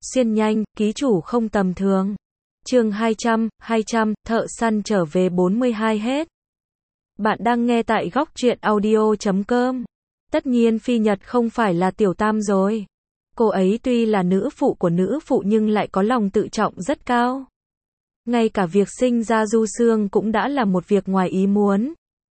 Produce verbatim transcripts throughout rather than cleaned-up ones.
Xuyên nhanh, ký chủ không tầm thường. Chương hai trăm, hai trăm, thợ săn trở về bốn mươi hai hết. Bạn đang nghe tại góc truyện audio chấm com. Tất nhiên Phi Nhật không phải là tiểu tam rồi. Cô ấy tuy là nữ phụ của nữ phụ nhưng lại có lòng tự trọng rất cao. Ngay cả việc sinh ra Du Sương cũng đã là một việc ngoài ý muốn.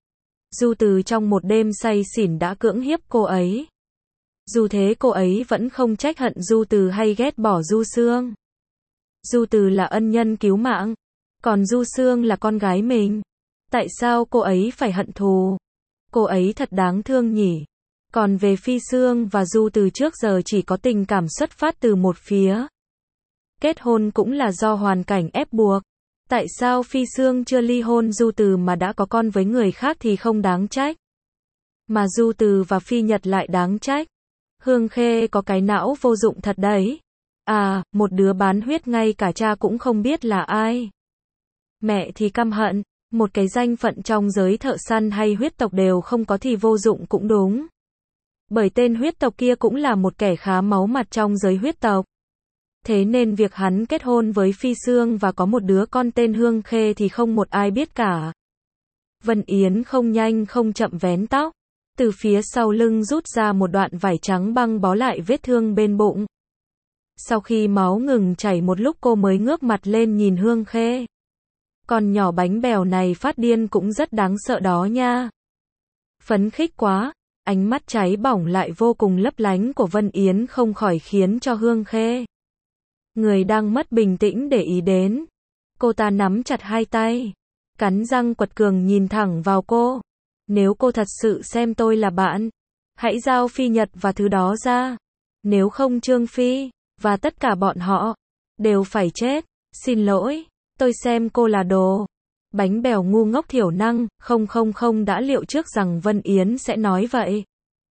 Du Từ trong một đêm say xỉn đã cưỡng hiếp cô ấy. Dù thế cô ấy vẫn không trách hận Du Từ hay ghét bỏ Du Sương. Du Từ là ân nhân cứu mạng, còn Du Sương là con gái mình. Tại sao cô ấy phải hận thù? Cô ấy thật đáng thương nhỉ. Còn về Phi Sương và Du Từ trước giờ chỉ có tình cảm xuất phát từ một phía. Kết hôn cũng là do hoàn cảnh ép buộc. Tại sao Phi Sương chưa ly hôn Du Từ mà đã có con với người khác thì không đáng trách. Mà Du Từ và Phi Nhật lại đáng trách. Hương Khê có cái não vô dụng thật đấy. À, một đứa bán huyết ngay cả cha cũng không biết là ai. Mẹ thì căm hận, một cái danh phận trong giới thợ săn hay huyết tộc đều không có thì vô dụng cũng đúng. Bởi tên huyết tộc kia cũng là một kẻ khá máu mặt trong giới huyết tộc. Thế nên việc hắn kết hôn với Phi Sương và có một đứa con tên Hương Khê thì không một ai biết cả. Vân Yến không nhanh không chậm vén tóc. Từ phía sau lưng rút ra một đoạn vải trắng băng bó lại vết thương bên bụng. Sau khi máu ngừng chảy một lúc cô mới ngước mặt lên nhìn Hương Khê. Con nhỏ bánh bèo này phát điên cũng rất đáng sợ đó nha. Phấn khích quá, ánh mắt cháy bỏng lại vô cùng lấp lánh của Vân Yến không khỏi khiến cho Hương Khê, người đang mất bình tĩnh để ý đến. Cô ta nắm chặt hai tay, cắn răng quật cường nhìn thẳng vào cô. Nếu cô thật sự xem tôi là bạn, hãy giao Phi Nhật và thứ đó ra. Nếu không Trương Phi và tất cả bọn họ đều phải chết. Xin lỗi, tôi xem cô là đồ bánh bèo ngu ngốc thiểu năng. Không không không đã liệu trước rằng Vân Yến sẽ nói vậy.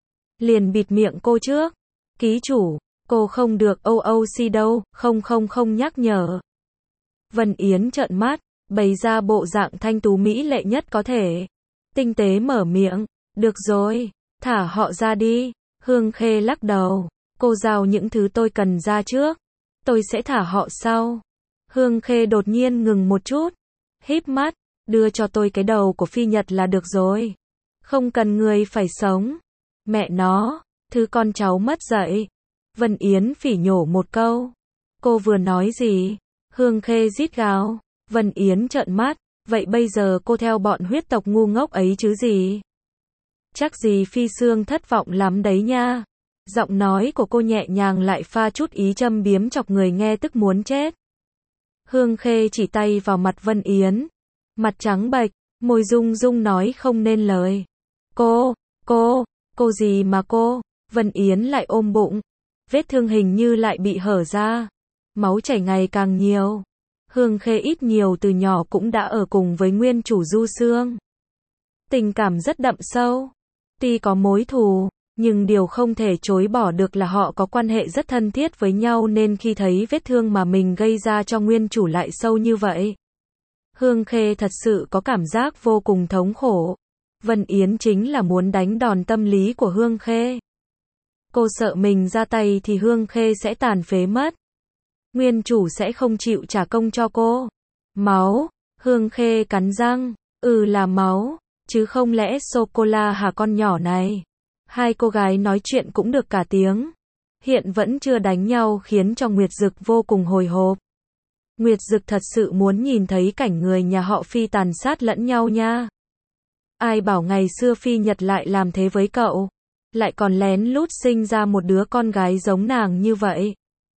Liền bịt miệng cô trước. Ký chủ, cô không được ô ô xê đâu. Không không không nhắc nhở. Vân Yến trợn mắt, bày ra bộ dạng thanh tú mỹ lệ nhất có thể. Tinh tế mở miệng, được rồi, thả họ ra đi. Hương Khê lắc đầu, cô giao những thứ tôi cần ra trước, tôi sẽ thả họ sau. Hương Khê đột nhiên ngừng một chút, híp mắt, đưa cho tôi cái đầu của Phi Nhật là được rồi. Không cần người phải sống. Mẹ nó, thứ con cháu mất dạy. Vân Yến phỉ nhổ một câu. Cô vừa nói gì? Hương Khê rít gào. Vân Yến trợn mắt. Vậy bây giờ cô theo bọn huyết tộc ngu ngốc ấy chứ gì? Chắc gì Phi Sương thất vọng lắm đấy nha. Giọng nói của cô nhẹ nhàng lại pha chút ý châm biếm chọc người nghe tức muốn chết. Hương Khê chỉ tay vào mặt Vân Yến. Mặt trắng bệch, môi rung rung nói không nên lời. Cô, cô, cô gì mà cô? Vân Yến lại ôm bụng. Vết thương hình như lại bị hở ra. Máu chảy ngày càng nhiều. Hương Khê ít nhiều từ nhỏ cũng đã ở cùng với nguyên chủ Du Sương. Tình cảm rất đậm sâu. Tuy có mối thù, nhưng điều không thể chối bỏ được là họ có quan hệ rất thân thiết với nhau nên khi thấy vết thương mà mình gây ra cho nguyên chủ lại sâu như vậy. Hương Khê thật sự có cảm giác vô cùng thống khổ. Vân Yến chính là muốn đánh đòn tâm lý của Hương Khê. Cô sợ mình ra tay thì Hương Khê sẽ tàn phế mất. Nguyên chủ sẽ không chịu trả công cho cô. Máu, Hương Khê cắn răng, ừ là máu, chứ không lẽ sô-cô-la hả con nhỏ này. Hai cô gái nói chuyện cũng được cả tiếng. Hiện vẫn chưa đánh nhau khiến cho Nguyệt Dực vô cùng hồi hộp. Nguyệt Dực thật sự muốn nhìn thấy cảnh người nhà họ Phi tàn sát lẫn nhau nha. Ai bảo ngày xưa Phi Nhật lại làm thế với cậu. Lại còn lén lút sinh ra một đứa con gái giống nàng như vậy.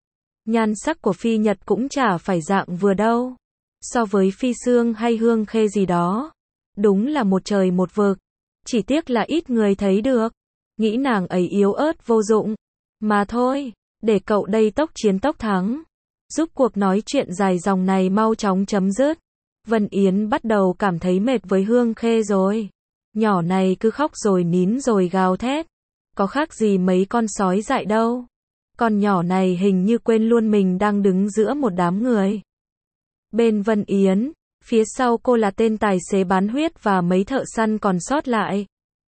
Nhan sắc của Phi Nhật cũng chả phải dạng vừa đâu. So với Phi Sương hay Hương Khê gì đó. Đúng là một trời một vực. Chỉ tiếc là ít người thấy được. Nghĩ nàng ấy yếu ớt vô dụng. Mà thôi, để cậu đây tốc chiến tốc thắng. Giúp cuộc nói chuyện dài dòng này mau chóng chấm dứt. Vân Yến bắt đầu cảm thấy mệt với Hương Khê rồi. Nhỏ này cứ khóc rồi nín rồi gào thét. Có khác gì mấy con sói dại đâu. Con nhỏ này hình như quên luôn mình đang đứng giữa một đám người. Bên Vân Yến, phía sau cô là tên tài xế bán huyết và mấy thợ săn còn sót lại.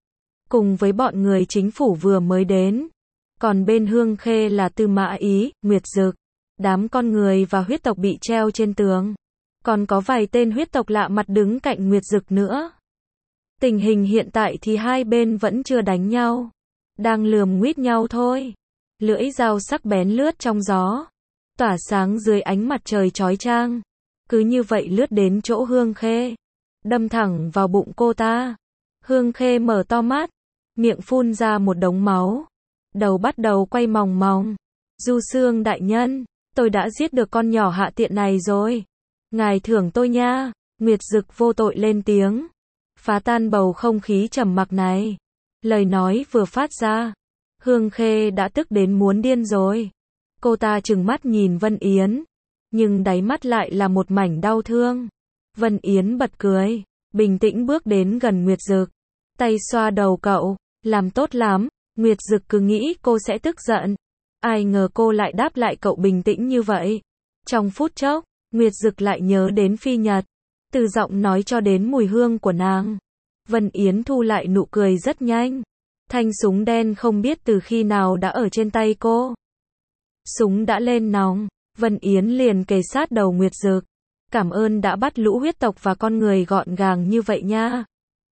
Cùng với bọn người chính phủ vừa mới đến. Còn bên Hương Khê là Tư Mã Ý, Nguyệt Dực, Đám con người và huyết tộc bị treo trên tường. Còn có vài tên huyết tộc lạ mặt đứng cạnh Nguyệt Dực nữa. Tình hình hiện tại thì hai bên vẫn chưa đánh nhau. Đang lườm nguýt nhau thôi. Lưỡi dao sắc bén lướt trong gió. Tỏa sáng dưới ánh mặt trời chói chang. Cứ như vậy lướt đến chỗ Hương Khê. Đâm thẳng vào bụng cô ta. Hương Khê mở to mắt. Miệng phun ra một đống máu. Đầu bắt đầu quay mòng mòng. Du Xương đại nhân, tôi đã giết được con nhỏ hạ tiện này rồi. Ngài thưởng tôi nha. Nguyệt Dực vô tội lên tiếng. Phá tan bầu không khí trầm mặc này. Lời nói vừa phát ra. Hương Khê đã tức đến muốn điên rồi. Cô ta trừng mắt nhìn Vân Yến. Nhưng đáy mắt lại là một mảnh đau thương. Vân Yến bật cười. Bình tĩnh bước đến gần Nguyệt Dực. Tay xoa đầu cậu. Làm tốt lắm. Nguyệt Dực cứ nghĩ cô sẽ tức giận. Ai ngờ cô lại đáp lại cậu bình tĩnh như vậy. Trong phút chốc, Nguyệt Dực lại nhớ đến Phi Nhật. Từ giọng nói cho đến mùi hương của nàng. Vân Yến thu lại nụ cười rất nhanh. Thanh súng đen không biết từ khi nào đã ở trên tay cô. Súng đã lên nòng. Vân Yến liền kề sát đầu Nguyệt Dực. Cảm ơn đã bắt lũ huyết tộc và con người gọn gàng như vậy nha.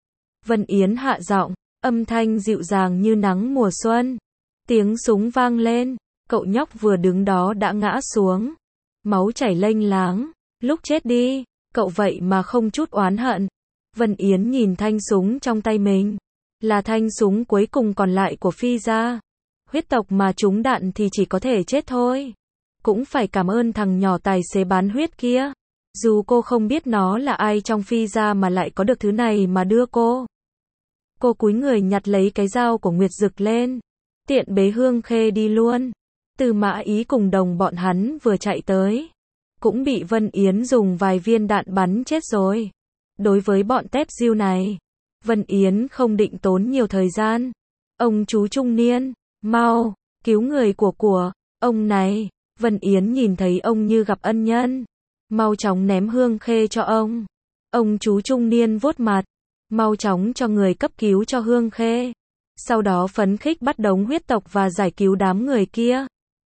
Vân Yến hạ giọng, âm thanh dịu dàng như nắng mùa xuân. Tiếng súng vang lên, cậu nhóc vừa đứng đó đã ngã xuống. Máu chảy lênh láng, lúc chết đi, cậu vậy mà không chút oán hận. Vân Yến nhìn thanh súng trong tay mình. Là thanh súng cuối cùng còn lại của Phi gia. Huyết tộc mà trúng đạn thì chỉ có thể chết thôi. Cũng phải cảm ơn thằng nhỏ tài xế bán huyết kia. Dù cô không biết nó là ai trong Phi gia mà lại có được thứ này mà đưa cô. Cô cúi người nhặt lấy cái dao của Nguyệt Dực lên. Tiện bế Hương Khê đi luôn. Từ Mã Ý cùng đồng bọn hắn vừa chạy tới. Cũng bị Vân Yến dùng vài viên đạn bắn chết rồi. Đối với bọn tép diêu này, Vân Yến không định tốn nhiều thời gian. Ông chú trung niên, mau, cứu người của của, ông này. Vân Yến nhìn thấy ông như gặp ân nhân. Mau chóng ném Hương Khê cho ông. Ông chú trung niên vuốt mặt. Mau chóng cho người cấp cứu cho Hương Khê. Sau đó phấn khích bắt đống huyết tộc và giải cứu đám người kia.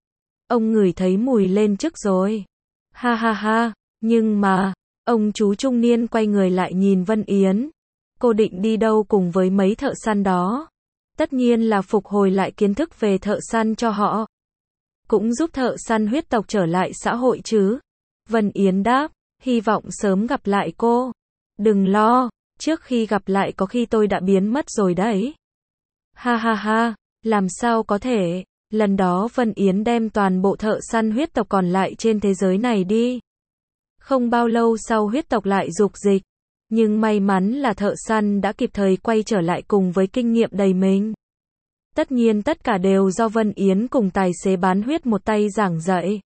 Ông ngửi thấy mùi lên trước rồi. Ha ha ha, nhưng mà, ông chú trung niên quay người lại nhìn Vân Yến. Cô định đi đâu cùng với mấy thợ săn đó? Tất nhiên là phục hồi lại kiến thức về thợ săn cho họ. Cũng giúp thợ săn huyết tộc trở lại xã hội chứ. Vân Yến đáp, hy vọng sớm gặp lại cô. Đừng lo, trước khi gặp lại có khi tôi đã biến mất rồi đấy. Ha ha ha, làm sao có thể, lần đó Vân Yến đem toàn bộ thợ săn huyết tộc còn lại trên thế giới này đi. Không bao lâu sau huyết tộc lại dục dịch, nhưng may mắn là thợ săn đã kịp thời quay trở lại cùng với kinh nghiệm đầy mình. Tất nhiên tất cả đều do Vân Yến cùng tài xế bán huyết một tay giảng dạy.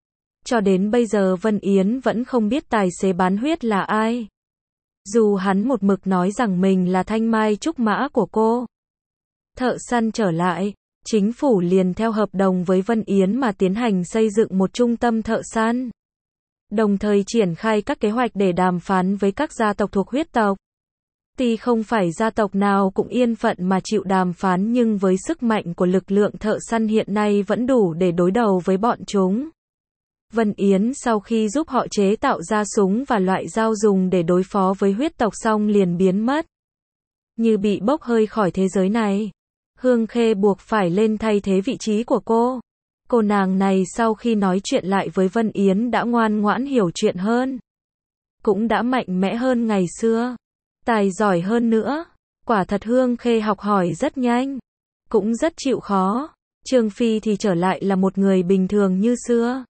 Cho đến bây giờ Vân Yến vẫn không biết tài xế bán huyết là ai. Dù hắn một mực nói rằng mình là thanh mai trúc mã của cô. Thợ săn trở lại, chính phủ liền theo hợp đồng với Vân Yến mà tiến hành xây dựng một trung tâm thợ săn. Đồng thời triển khai các kế hoạch để đàm phán với các gia tộc thuộc huyết tộc. Tuy không phải gia tộc nào cũng yên phận mà chịu đàm phán nhưng với sức mạnh của lực lượng thợ săn hiện nay vẫn đủ để đối đầu với bọn chúng. Vân Yến sau khi giúp họ chế tạo ra súng và loại dao dùng để đối phó với huyết tộc xong liền biến mất. Như bị bốc hơi khỏi thế giới này. Hương Khê buộc phải lên thay thế vị trí của cô. Cô nàng này sau khi nói chuyện lại với Vân Yến đã ngoan ngoãn hiểu chuyện hơn. Cũng đã mạnh mẽ hơn ngày xưa. Tài giỏi hơn nữa. Quả thật Hương Khê học hỏi rất nhanh. Cũng rất chịu khó. Trương Phi thì trở lại là một người bình thường như xưa.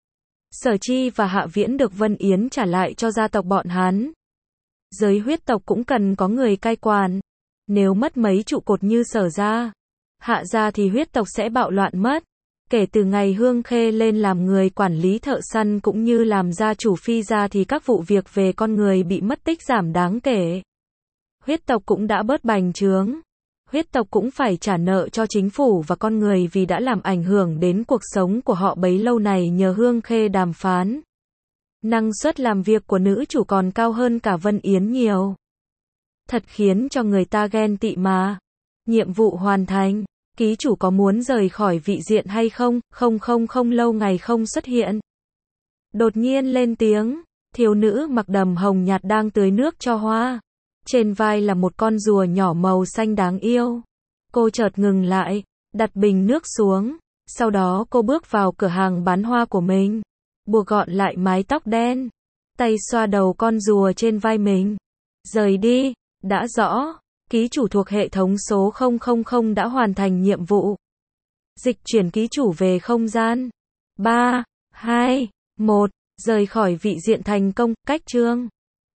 Sở Chi và Hạ Viễn được Vân Yến trả lại cho gia tộc bọn hắn. Giới huyết tộc cũng cần có người cai quản. Nếu mất mấy trụ cột như Sở gia, Hạ gia thì huyết tộc sẽ bạo loạn mất. Kể từ ngày Hương Khê lên làm người quản lý thợ săn cũng như làm gia chủ Phi gia thì các vụ việc về con người bị mất tích giảm đáng kể. Huyết tộc cũng đã bớt bành trướng. Huyết tộc cũng phải trả nợ cho chính phủ và con người vì đã làm ảnh hưởng đến cuộc sống của họ bấy lâu này nhờ Hương Khê đàm phán. Năng suất làm việc của nữ chủ còn cao hơn cả Vân Yến nhiều. Thật khiến cho người ta ghen tị mà. Nhiệm vụ hoàn thành. Ký chủ có muốn rời khỏi vị diện hay không? Không không không lâu ngày không xuất hiện. Đột nhiên lên tiếng, thiếu nữ mặc đầm hồng nhạt đang tưới nước cho hoa. Trên vai là một con rùa nhỏ màu xanh đáng yêu. Cô chợt ngừng lại, đặt bình nước xuống. Sau đó cô bước vào cửa hàng bán hoa của mình. Buộc gọn lại mái tóc đen. Tay xoa đầu con rùa trên vai mình. Rời đi, đã rõ. Ký chủ thuộc hệ thống số không không không đã hoàn thành nhiệm vụ. Dịch chuyển ký chủ về không gian. ba, hai, một. Rời khỏi vị diện thành công, cách chương.